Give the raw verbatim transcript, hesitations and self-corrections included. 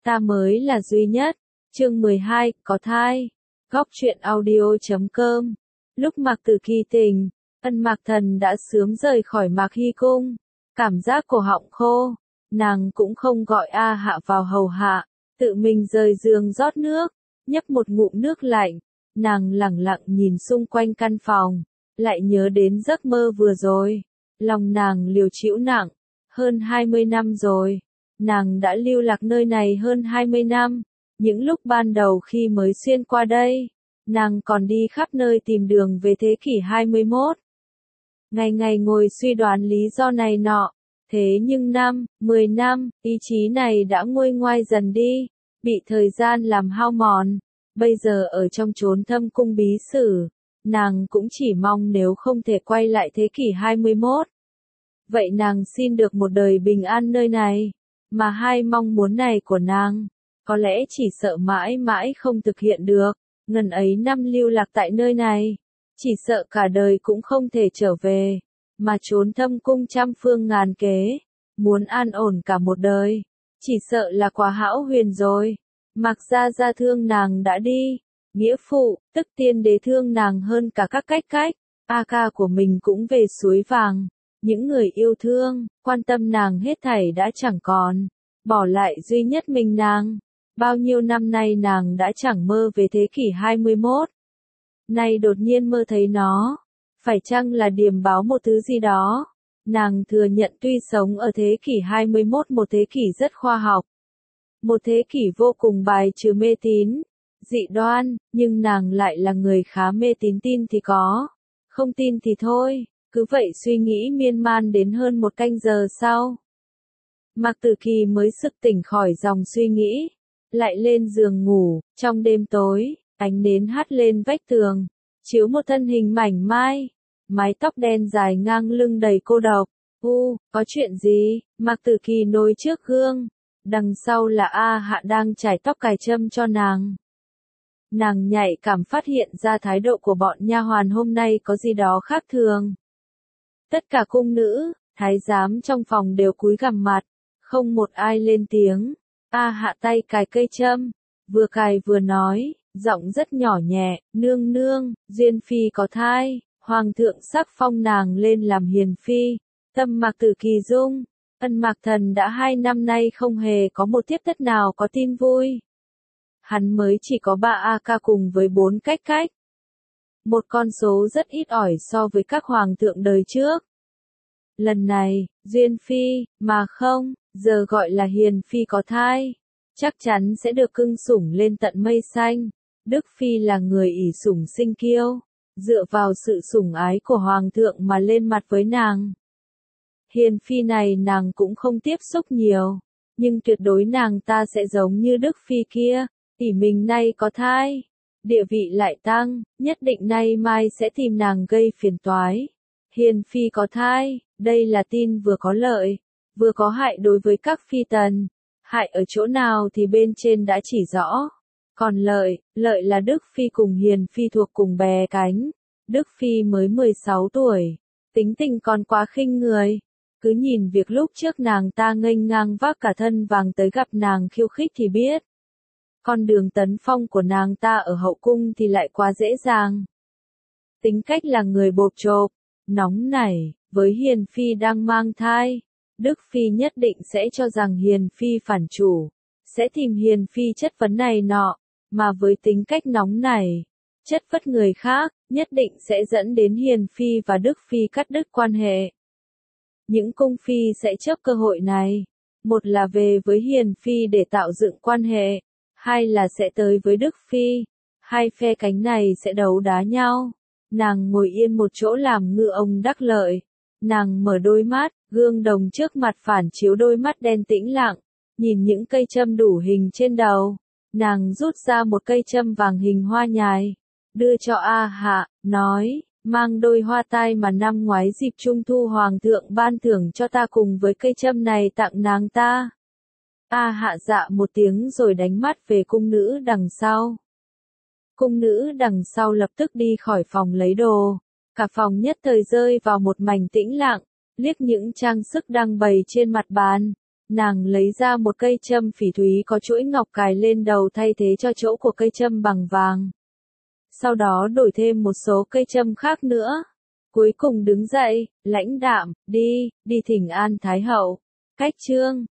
ta mới là duy nhất. Chương mười hai, có thai. Góc truyện audio chấm com. Lúc Mạc Tử Kỳ tỉnh, Ân Mạc Thần đã sớm rời khỏi Mạc Hy cung. Cảm giác cổ họng khô, nàng cũng không gọi A Hạ vào hầu hạ, tự mình rời giường rót nước, nhấp một ngụm nước lạnh. Nàng lẳng lặng nhìn xung quanh căn phòng, lại nhớ đến giấc mơ vừa rồi. Lòng nàng liều chịu nặng, hơn hai mươi năm rồi. Nàng đã lưu lạc nơi này hơn hai mươi năm. Những lúc ban đầu khi mới xuyên qua đây, nàng còn đi khắp nơi tìm đường về thế kỷ hai mươi mốt. Ngày ngày ngồi suy đoán lý do này nọ. Thế nhưng năm, mười năm, ý chí này đã nguôi ngoai dần đi, bị thời gian làm hao mòn. Bây giờ ở trong chốn thâm cung bí sử, nàng cũng chỉ mong nếu không thể quay lại thế kỷ hai mươi mốt. Vậy nàng xin được một đời bình an nơi này, mà hai mong muốn này của nàng, có lẽ chỉ sợ mãi mãi không thực hiện được. Ngần ấy năm lưu lạc tại nơi này, chỉ sợ cả đời cũng không thể trở về, mà trốn thâm cung trăm phương ngàn kế, muốn an ổn cả một đời, chỉ sợ là quá hão huyền rồi. Mạc gia gia thương nàng đã đi, nghĩa phụ, tức tiên đế thương nàng hơn cả các cách cách, A ca của mình cũng về suối vàng, những người yêu thương, quan tâm nàng hết thảy đã chẳng còn, bỏ lại duy nhất mình nàng. Bao nhiêu năm nay nàng đã chẳng mơ về thế kỷ hai mươi mốt. Nay đột nhiên mơ thấy nó, phải chăng là điềm báo một thứ gì đó? Nàng thừa nhận tuy sống ở thế kỷ hai mươi mốt, một thế kỷ rất khoa học, một thế kỷ vô cùng bài trừ mê tín, dị đoan, nhưng nàng lại là người khá mê tín, tin thì có, không tin thì thôi. Cứ vậy suy nghĩ miên man đến hơn một canh giờ sau, Mạc Tử Kỳ mới sực tỉnh khỏi dòng suy nghĩ, lại lên giường ngủ. Trong đêm tối, ánh nến hắt lên vách tường, chiếu một thân hình mảnh mai, mái tóc đen dài ngang lưng đầy cô độc. U, có chuyện gì? Mạc Tử Kỳ nối trước gương, đằng sau là A Hạ đang chải tóc cài châm cho nàng. Nàng nhạy cảm phát hiện ra thái độ của bọn nha hoàn hôm nay có gì đó khác thường. Tất cả cung nữ, thái giám trong phòng đều cúi gằm mặt, không một ai lên tiếng. A Hạ tay cài cây châm, vừa cài vừa nói, giọng rất nhỏ nhẹ, nương nương, Duyên Phi có thai, Hoàng thượng sắc phong nàng lên làm hiền phi. Tâm Mạc Tử Kỳ rung, Ân Mạc Thần đã hai năm nay không hề có một tiếp tất nào có tin vui. Hắn mới chỉ có ba A ca cùng với bốn cách cách. Một con số rất ít ỏi so với các hoàng thượng đời trước. Lần này, Duyên Phi, mà không, giờ gọi là hiền phi có thai, chắc chắn sẽ được cưng sủng lên tận mây xanh. Đức Phi là người ỷ sủng sinh kiêu, dựa vào sự sủng ái của hoàng thượng mà lên mặt với nàng. Hiền Phi này nàng cũng không tiếp xúc nhiều, nhưng tuyệt đối nàng ta sẽ giống như Đức Phi kia, ỷ mình nay có thai, địa vị lại tăng, nhất định nay mai sẽ tìm nàng gây phiền toái. Hiền Phi có thai, đây là tin vừa có lợi, vừa có hại đối với các phi tần. Hại ở chỗ nào thì bên trên đã chỉ rõ. Còn lợi, lợi là Đức Phi cùng Hiền Phi thuộc cùng bè cánh. Đức Phi mới mười sáu tuổi, tính tình còn quá khinh người. Cứ nhìn việc lúc trước nàng ta nghênh ngang vác cả thân vàng tới gặp nàng khiêu khích thì biết. Con đường tấn phong của nàng ta ở hậu cung thì lại quá dễ dàng. Tính cách là người bộp chộp, nóng nảy, với Hiền Phi đang mang thai. Đức Phi nhất định sẽ cho rằng Hiền Phi phản chủ, sẽ tìm Hiền Phi chất vấn này nọ, mà với tính cách nóng nảy, chất vấn người khác, nhất định sẽ dẫn đến Hiền Phi và Đức Phi cắt đứt quan hệ. Những cung phi sẽ chớp cơ hội này, một là về với Hiền Phi để tạo dựng quan hệ, hai là sẽ tới với Đức Phi, hai phe cánh này sẽ đấu đá nhau. Nàng ngồi yên một chỗ làm ngư ông đắc lợi. Nàng mở đôi mắt, gương đồng trước mặt phản chiếu đôi mắt đen tĩnh lặng, nhìn những cây châm đủ hình trên đầu. Nàng rút ra một cây châm vàng hình hoa nhài, đưa cho A Hạ, nói, mang đôi hoa tai mà năm ngoái dịp trung thu hoàng thượng ban thưởng cho ta cùng với cây châm này tặng nàng ta. A Hạ dạ một tiếng rồi đánh mắt về cung nữ đằng sau. Cung nữ đằng sau lập tức đi khỏi phòng lấy đồ. Cả phòng nhất thời rơi vào một mảnh tĩnh lặng, liếc những trang sức đang bày trên mặt bàn, Nàng lấy ra một cây châm phỉ thúy có chuỗi ngọc cài lên đầu thay thế cho chỗ của cây châm bằng vàng. Sau đó đổi thêm một số cây châm khác nữa. Cuối cùng đứng dậy, lãnh đạm, đi, đi thỉnh an Thái hậu. Cách chương